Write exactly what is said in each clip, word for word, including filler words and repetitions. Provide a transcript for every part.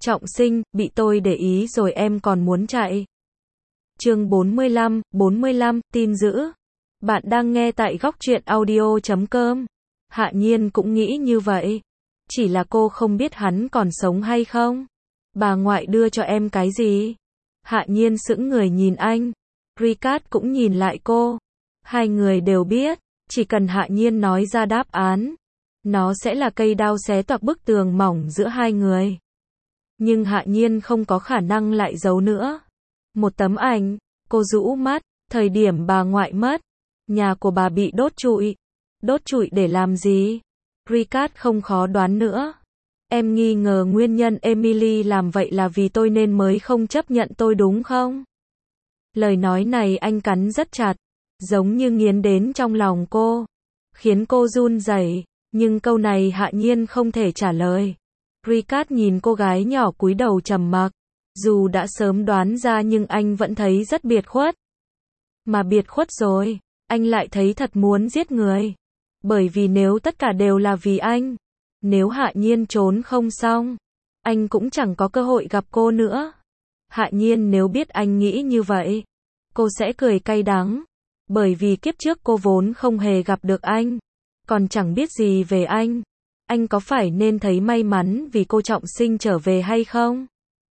Trọng Sinh, bị tôi để ý rồi em còn muốn chạy. Chương bốn mươi lăm, bốn mươi lăm, tin dữ. Bạn đang nghe tại góc truyện audio chấm com. Hạ Nhiên cũng nghĩ như vậy. Chỉ là cô không biết hắn còn sống hay không. Bà ngoại đưa cho em cái gì? Hạ Nhiên sững người nhìn anh. Ricard cũng nhìn lại cô. Hai người đều biết, chỉ cần Hạ Nhiên nói ra đáp án, nó sẽ là cây đao xé toạc bức tường mỏng giữa hai người. Nhưng Hạ Nhiên không có khả năng lại giấu nữa. Một tấm ảnh, cô rũ mắt, thời điểm bà ngoại mất, nhà của bà bị đốt trụi. Đốt trụi để làm gì? Ricard không khó đoán nữa. Em nghi ngờ nguyên nhân Emily làm vậy là vì tôi nên mới không chấp nhận tôi đúng không? Lời nói này anh cắn rất chặt, giống như nghiến đến trong lòng cô, khiến cô run rẩy, nhưng câu này Hạ Nhiên không thể trả lời. Ricard nhìn cô gái nhỏ cúi đầu trầm mặc, dù đã sớm đoán ra nhưng anh vẫn thấy rất biệt khuất. Mà biệt khuất rồi, anh lại thấy thật muốn giết người. Bởi vì nếu tất cả đều là vì anh, nếu Hạ Nhiên trốn không xong, anh cũng chẳng có cơ hội gặp cô nữa. Hạ Nhiên nếu biết anh nghĩ như vậy, cô sẽ cười cay đắng. Bởi vì kiếp trước cô vốn không hề gặp được anh, còn chẳng biết gì về anh. Anh có phải nên thấy may mắn vì cô Trọng Sinh trở về hay không?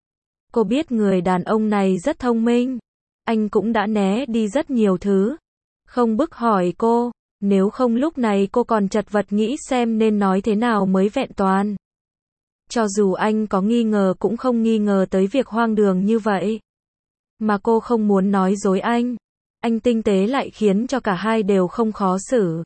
Cô biết người đàn ông này rất thông minh. Anh cũng đã né đi rất nhiều thứ. Không bức hỏi cô, nếu không lúc này cô còn chật vật nghĩ xem nên nói thế nào mới vẹn toàn. Cho dù anh có nghi ngờ cũng không nghi ngờ tới việc hoang đường như vậy. Mà cô không muốn nói dối anh. Anh tinh tế lại khiến cho cả hai đều không khó xử.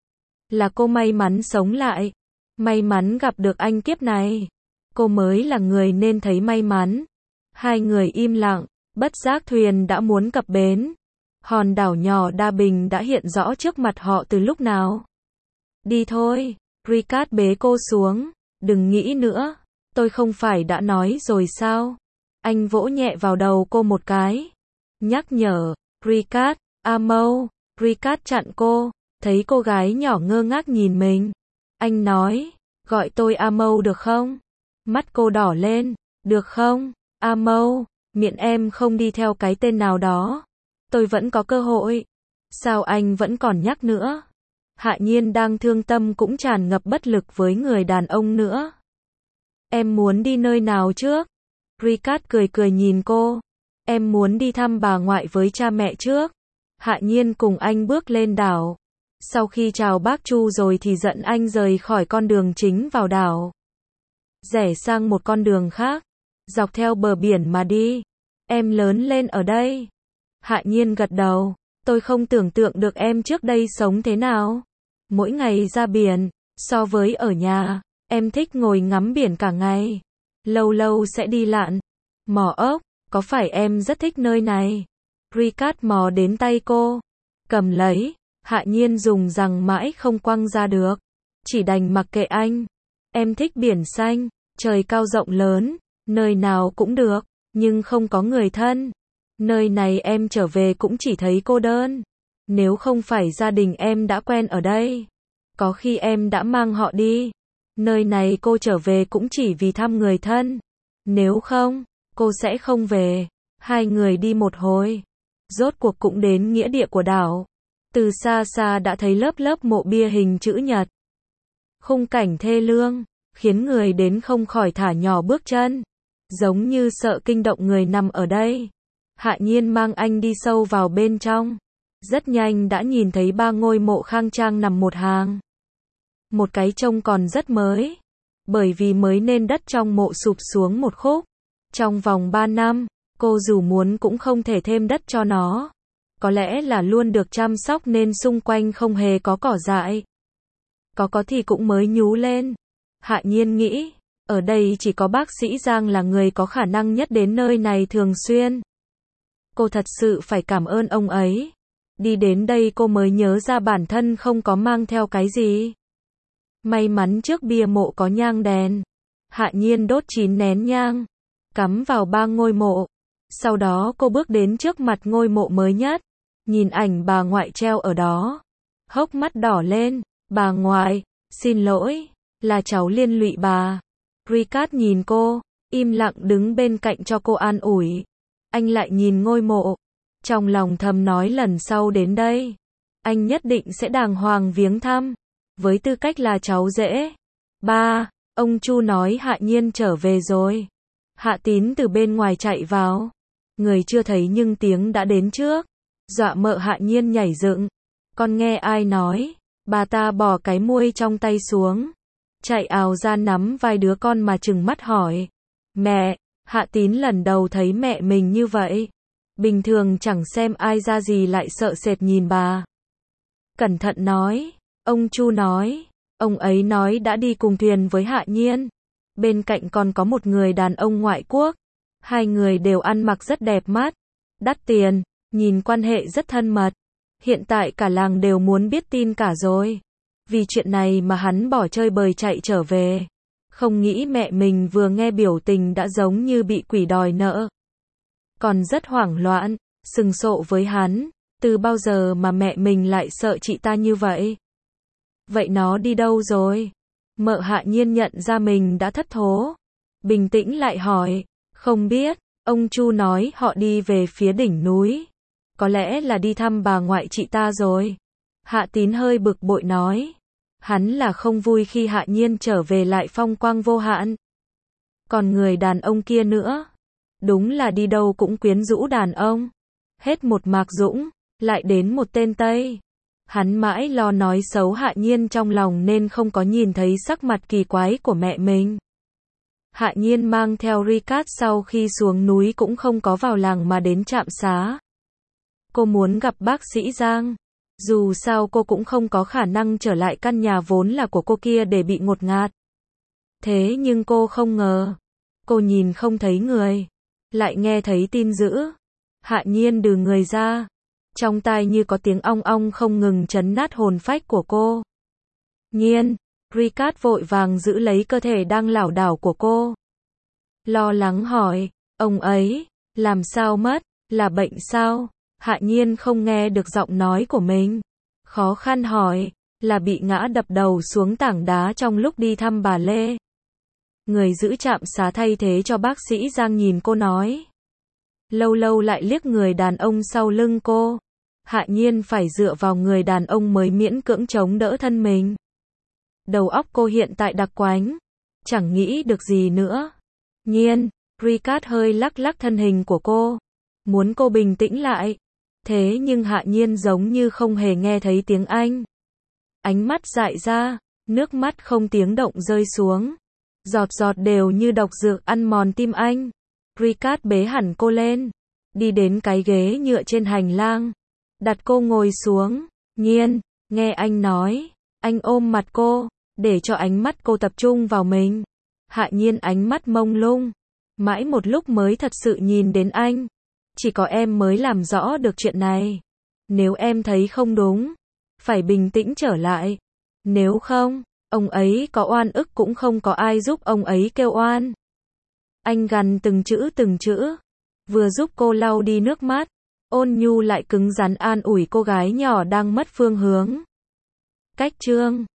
Là cô may mắn sống lại. May mắn gặp được anh kiếp này. Cô mới là người nên thấy may mắn. Hai người im lặng, bất giác thuyền đã muốn cập bến. Hòn đảo nhỏ Đa Bình đã hiện rõ trước mặt họ từ lúc nào. Đi thôi, Ricard bế cô xuống. Đừng nghĩ nữa, tôi không phải đã nói rồi sao? Anh vỗ nhẹ vào đầu cô một cái. Nhắc nhở, Ricard, Amo. Ricard chặn cô, thấy cô gái nhỏ ngơ ngác nhìn mình. Anh nói, gọi tôi Amo được không? Mắt cô đỏ lên, được không, Amo, miệng em không đi theo cái tên nào đó. Tôi vẫn có cơ hội. Sao anh vẫn còn nhắc nữa? Hạ Nhiên đang thương tâm cũng tràn ngập bất lực với người đàn ông nữa. Em muốn đi nơi nào trước? Ricard cười cười nhìn cô. Em muốn đi thăm bà ngoại với cha mẹ trước. Hạ Nhiên cùng anh bước lên đảo. Sau khi chào bác Chu rồi thì dẫn anh rời khỏi con đường chính vào đảo. Rẽ sang một con đường khác. Dọc theo bờ biển mà đi. Em lớn lên ở đây. Hạ Nhiên gật đầu. Tôi không tưởng tượng được em trước đây sống thế nào. Mỗi ngày ra biển, so với ở nhà, em thích ngồi ngắm biển cả ngày. Lâu lâu sẽ đi lặn. Mò ốc, có phải em rất thích nơi này? Ricard mò đến tay cô. Cầm lấy. Hạ Nhiên dùng rằng mãi không quăng ra được. Chỉ đành mặc kệ anh. Em thích biển xanh, trời cao rộng lớn, nơi nào cũng được, nhưng không có người thân. Nơi này em trở về cũng chỉ thấy cô đơn. Nếu không phải gia đình em đã quen ở đây, có khi em đã mang họ đi. Nơi này cô trở về cũng chỉ vì thăm người thân. Nếu không, cô sẽ không về. Hai người đi một hồi, rốt cuộc cũng đến nghĩa địa của đảo. Từ xa xa đã thấy lớp lớp mộ bia hình chữ nhật. Khung cảnh thê lương, khiến người đến không khỏi thả nhỏ bước chân. Giống như sợ kinh động người nằm ở đây. Hạ Nhiên mang anh đi sâu vào bên trong. Rất nhanh đã nhìn thấy ba ngôi mộ khang trang nằm một hàng. Một cái trông còn rất mới. Bởi vì mới nên đất trong mộ sụp xuống một khúc. Trong vòng ba năm, cô dù muốn cũng không thể thêm đất cho nó. Có lẽ là luôn được chăm sóc nên xung quanh không hề có cỏ dại. Có có thì cũng mới nhú lên. Hạ Nhiên nghĩ, ở đây chỉ có bác sĩ Giang là người có khả năng nhất đến nơi này thường xuyên. Cô thật sự phải cảm ơn ông ấy. Đi đến đây cô mới nhớ ra bản thân không có mang theo cái gì. May mắn trước bia mộ có nhang đèn. Hạ Nhiên đốt chín nén nhang, cắm vào ba ngôi mộ. Sau đó cô bước đến trước mặt ngôi mộ mới nhất. Nhìn ảnh bà ngoại treo ở đó. Hốc mắt đỏ lên. Bà ngoại, xin lỗi, là cháu liên lụy bà. Ricard nhìn cô, im lặng đứng bên cạnh cho cô an ủi. Anh lại nhìn ngôi mộ, trong lòng thầm nói lần sau đến đây, anh nhất định sẽ đàng hoàng viếng thăm, với tư cách là cháu rể. Ba, ông Chu nói Hạ Nhiên trở về rồi. Hạ Tín từ bên ngoài chạy vào. Người chưa thấy nhưng tiếng đã đến trước. Dọa mợ Hạ Nhiên nhảy dựng. Con nghe ai nói? Bà ta bỏ cái muôi trong tay xuống, chạy ào ra nắm vai đứa con mà trừng mắt hỏi. Mẹ, Hạ Tín lần đầu thấy mẹ mình như vậy. Bình thường chẳng xem ai ra gì lại sợ sệt nhìn bà. Cẩn thận nói. Ông Chu nói. Ông ấy nói đã đi cùng thuyền với Hạ Nhiên. Bên cạnh còn có một người đàn ông ngoại quốc. Hai người đều ăn mặc rất đẹp mắt, đắt tiền, nhìn quan hệ rất thân mật. Hiện tại cả làng đều muốn biết tin cả rồi. Vì chuyện này mà hắn bỏ chơi bời chạy trở về. Không nghĩ mẹ mình vừa nghe biểu tình đã giống như bị quỷ đòi nợ. Còn rất hoảng loạn, sừng sộ với hắn. Từ bao giờ mà mẹ mình lại sợ chị ta như vậy? Vậy nó đi đâu rồi? Mợ Hạ Nhiên nhận ra mình đã thất thố. Bình tĩnh lại hỏi. Không biết, ông Chu nói họ đi về phía đỉnh núi. Có lẽ là đi thăm bà ngoại chị ta rồi. Hạ Tín hơi bực bội nói. Hắn là không vui khi Hạ Nhiên trở về lại phong quang vô hạn. Còn người đàn ông kia nữa. Đúng là đi đâu cũng quyến rũ đàn ông. Hết một Mạc Dũng, lại đến một tên Tây. Hắn mãi lo nói xấu Hạ Nhiên trong lòng nên không có nhìn thấy sắc mặt kỳ quái của mẹ mình. Hạ Nhiên mang theo Ricard sau khi xuống núi cũng không có vào làng mà đến trạm xá. Cô muốn gặp bác sĩ Giang. Dù sao cô cũng không có khả năng trở lại căn nhà vốn là của cô kia để bị ngột ngạt. Thế nhưng cô không ngờ. Cô nhìn không thấy người. Lại nghe thấy tin dữ. Hạ Nhiên đừ người ra. Trong tai như có tiếng ong ong không ngừng chấn nát hồn phách của cô. Nhiên. Ricard vội vàng giữ lấy cơ thể đang lảo đảo của cô. Lo lắng hỏi. Ông ấy. Làm sao mất? Là bệnh sao? Hạ Nhiên không nghe được giọng nói của mình. Khó khăn hỏi. Là bị ngã đập đầu xuống tảng đá trong lúc đi thăm bà Lê. Người giữ trạm xá thay thế cho bác sĩ Giang nhìn cô nói. Lâu lâu lại liếc người đàn ông sau lưng cô. Hạ Nhiên phải dựa vào người đàn ông mới miễn cưỡng chống đỡ thân mình. Đầu óc cô hiện tại đặc quánh. Chẳng nghĩ được gì nữa. Nhiên. Ricard hơi lắc lắc thân hình của cô. Muốn cô bình tĩnh lại. Thế nhưng Hạ Nhiên giống như không hề nghe thấy tiếng Anh. Ánh mắt dại ra. Nước mắt không tiếng động rơi xuống. Giọt giọt đều như độc dược ăn mòn tim anh. Ricard bế hẳn cô lên. Đi đến cái ghế nhựa trên hành lang. Đặt cô ngồi xuống. Nhiên. Nghe anh nói. Anh ôm mặt cô. Để cho ánh mắt cô tập trung vào mình. Hạ Nhiên ánh mắt mông lung. Mãi một lúc mới thật sự nhìn đến anh. Chỉ có em mới làm rõ được chuyện này. Nếu em thấy không đúng, phải bình tĩnh trở lại. Nếu không, ông ấy có oan ức cũng không có ai giúp ông ấy kêu oan. Anh gằn từng chữ từng chữ. Vừa giúp cô lau đi nước mắt. Ôn nhu lại cứng rắn an ủi cô gái nhỏ đang mất phương hướng. Cách chương